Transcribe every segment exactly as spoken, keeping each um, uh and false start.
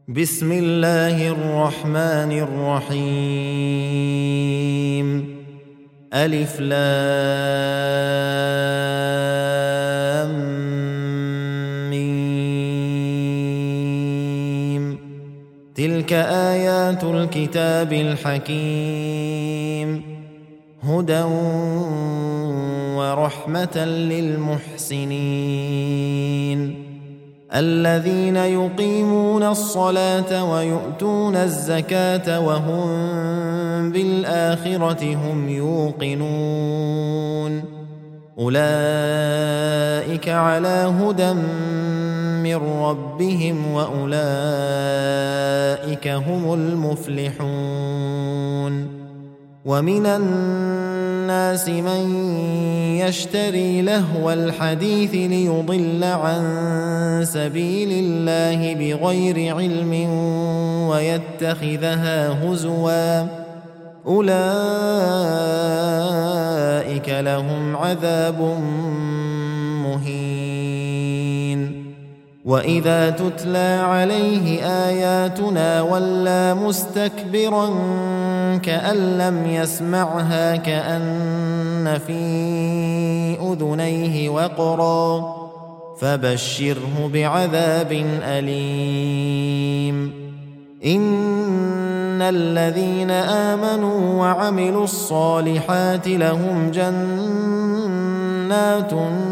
بسم الله الرحمن الرحيم. ألف لام ميم. تلك آيات الكتاب الحكيم، هدى ورحمة للمحسنين الذين يقيمون الصلاة ويؤتون الزكاة وهم بالآخرة هم يوقنون. أولئك على هدى من ربهم وأولئك هم المفلحون. ومن الناس من يشتري لهو الحديث ليضل عن سبيل الله بغير علم ويتخذها هزوا، أولئك لهم عذاب مهين. وإذا تتلى عليه آياتنا ولى مستكبرا كأن لم يسمعها كأن في أذنيه وقرا، فبشره بعذاب أليم. إن الذين آمنوا وعملوا الصالحات لهم جنات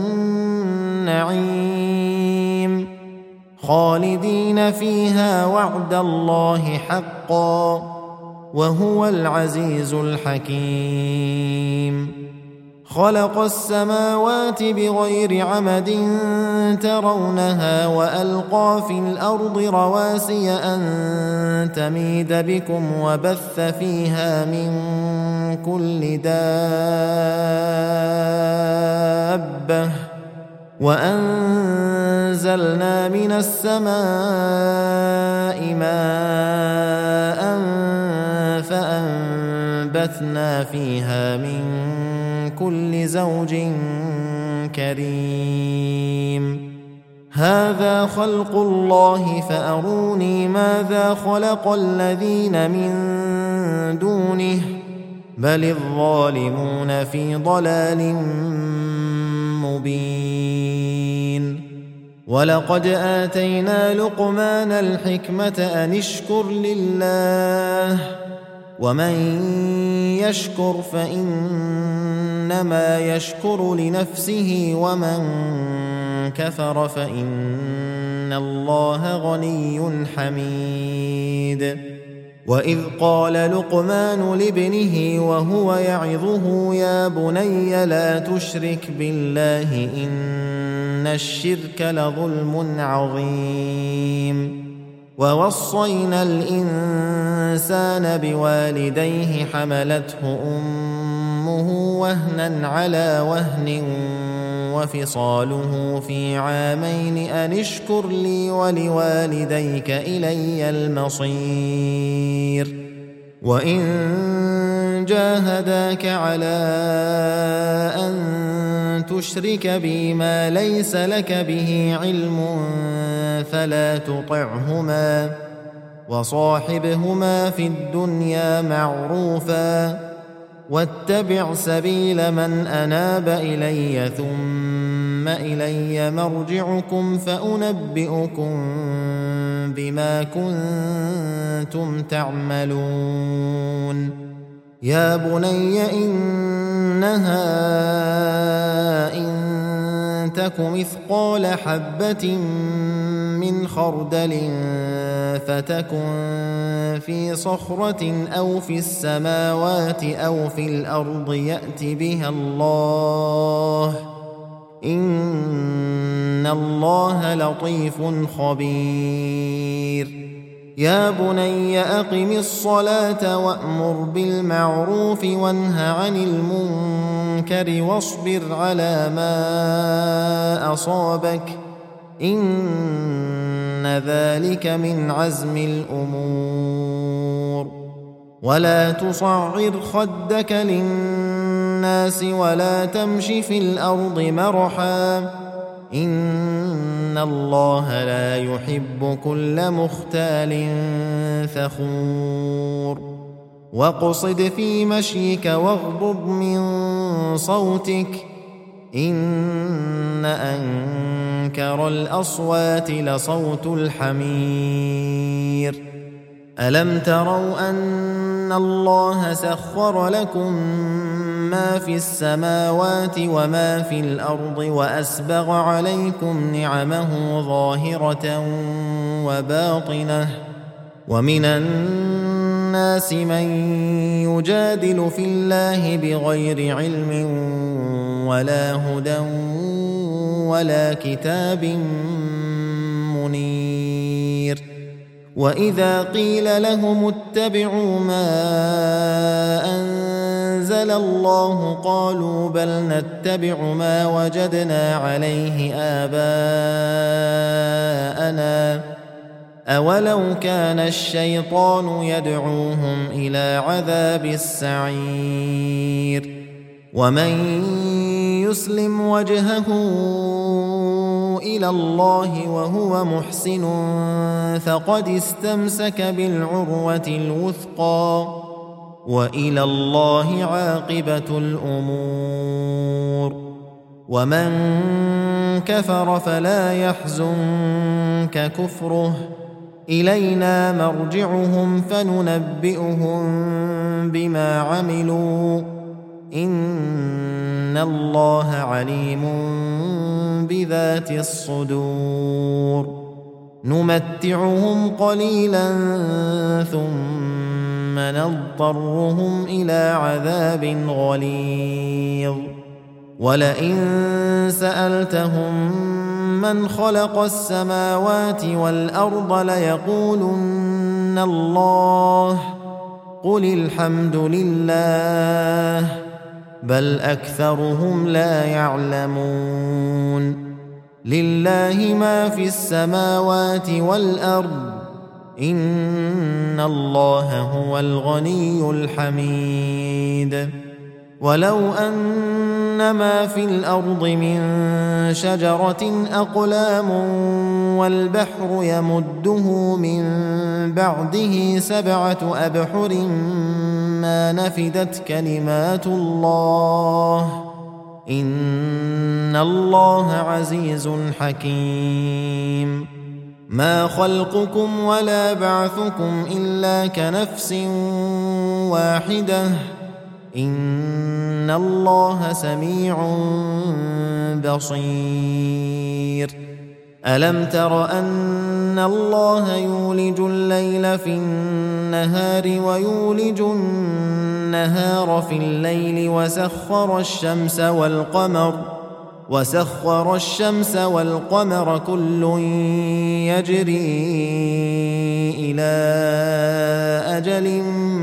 النعيم خالدين فيها وعد الله حقا، وهو العزيز الحكيم. خلق السماوات بغير عمد ترونها وألقى في الأرض رواسي أن تميد بكم وبث فيها من كل دابة، وأنزلنا من السماء ماء فأنبتنا فيها من كل زوج كريم. هذا خلق الله فأروني ماذا خلق الذين من دونه، بل الظالمون في ضلال مبين. ولقد آتينا لقمان الحكمة أن اشكر لله، ومن يشكر فإنما يشكر لنفسه، ومن كفر فإن الله غني حميد. وإذ قال لقمان لابنه وهو يعظه يا بني لا تشرك بالله إن الشرك لظلم عظيم. ووصينا الإنسان بوالديه حملته أمه وهنا على وهن وفصاله في عامين أن اشكر لي ولوالديك إلي المصير. وإن جاهداك على أن تشرك بي ما ليس لك به علم فلا تطعهما، وصاحبهما في الدنيا معروفا، واتبع سبيل من أناب إلي ثم إلي مرجعكم فأنبئكم بما كنتم تعملون. يا بني إنها إن تك مثقال حبة من خردل فتكن في صخرة أو في السماوات أو في الأرض يأت بها الله، إن الله لطيف خبير. يا بني أقم الصلاة وأمر بالمعروف وانه عن المنكر واصبر على ما أصابك، إن ذلك من عزم الأمور. ولا تصعر خدك للناس ولا تمش في الأرض مرحا، إن الله لا يحب كل مختال فخور واقصد في مشيك واغضض من صوتك إن أنكر الأصوات لصوت الحمير ألم تروا أن الله سخر لكم ما في السماوات وما في الأرض وأسبغ عليكم نعمه ظاهرة وباطنة ومن الناس من يجادل في الله بغير علم ولا هدى ولا كتاب منير وإذا قيل لهم اتبعوا ما أنزل الله قالوا بل نتبع ما وجدنا عليه آباءنا أولو كان الشيطان يدعوهم إلى عذاب السعير ومن يسلم وجهه إلى الله وهو محسن فقد استمسك بالعروة الوثقى وإلى الله عاقبة الأمور ومن كفر فلا يحزنك كفره إلينا مرجعهم فننبئهم بما عملوا إن الله عليم بذات الصدور نمتعهم قليلا ثم نضطرهم إلى عذاب غليظ ولئن سألتهم من خلق السماوات والأرض ليقولن الله قل الحمد لله بل أكثرهم لا يعلمون لله ما في السماوات والأرض إن الله هو الغني الحميد ولو أن ما في الأرض من شجرة أقلام والبحر يمده من بعده سبعة أبحر ما نفدت كلمات الله إن الله عزيز حكيم ما خلقكم ولا بعثكم إلا كنفس واحدة إن الله سميع بصير ألم تر أن الله يولج الليل في النهار ويولج النهار في الليل وسخر الشمس والقمر وسخر الشمس والقمر كل يجري إلى أجل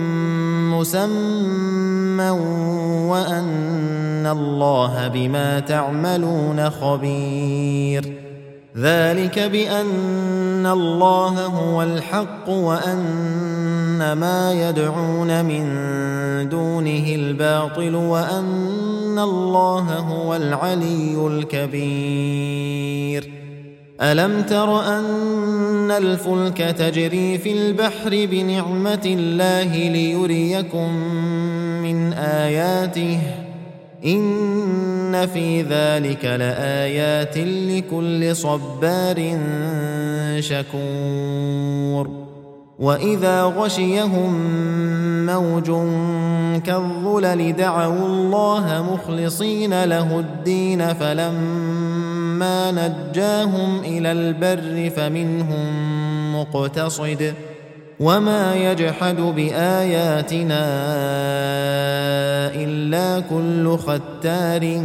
مسمى وأن الله بما تعملون خبير ذلك بأن الله هو الحق وأن ما يدعون من دونه الباطل وأن الله هو العلي الكبير ألم تر أن الفلك تجري في البحر بنعمة الله ليريكم من آياته إن في ذلك لآيات لكل صبار شكور وإذا غشيهم موج كالظلل دعوا الله مخلصين له الدين فلما نجاهم إلى البر فمنهم مقتصد وما يجحد بآياتنا إلا كل ختار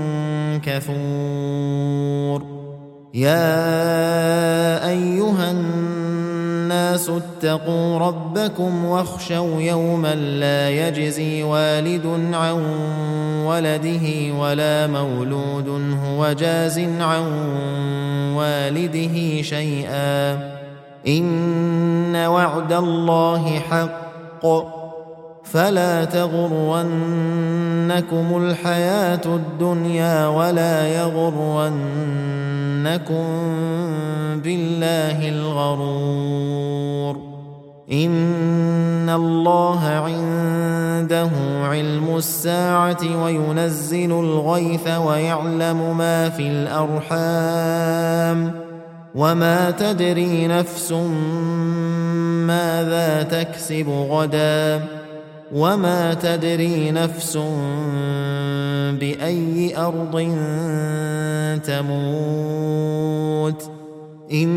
كفور يا أيها الناس اتقوا ربكم واخشوا يوما لا يجزي والد عن ولده ولا مولود هو جاز عن والده شيئا إن وعد الله حق فلا تغرنكم الحياة الدنيا ولا يغرنكم بالله الغرور إن الله عنده علم الساعة وينزل الغيث ويعلم ما في الأرحام وما تدري نفس ماذا تكسب غدا وما تدري نفس بأي أرض تموت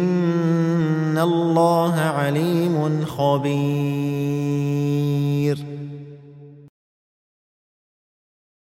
إن الله عليم خبير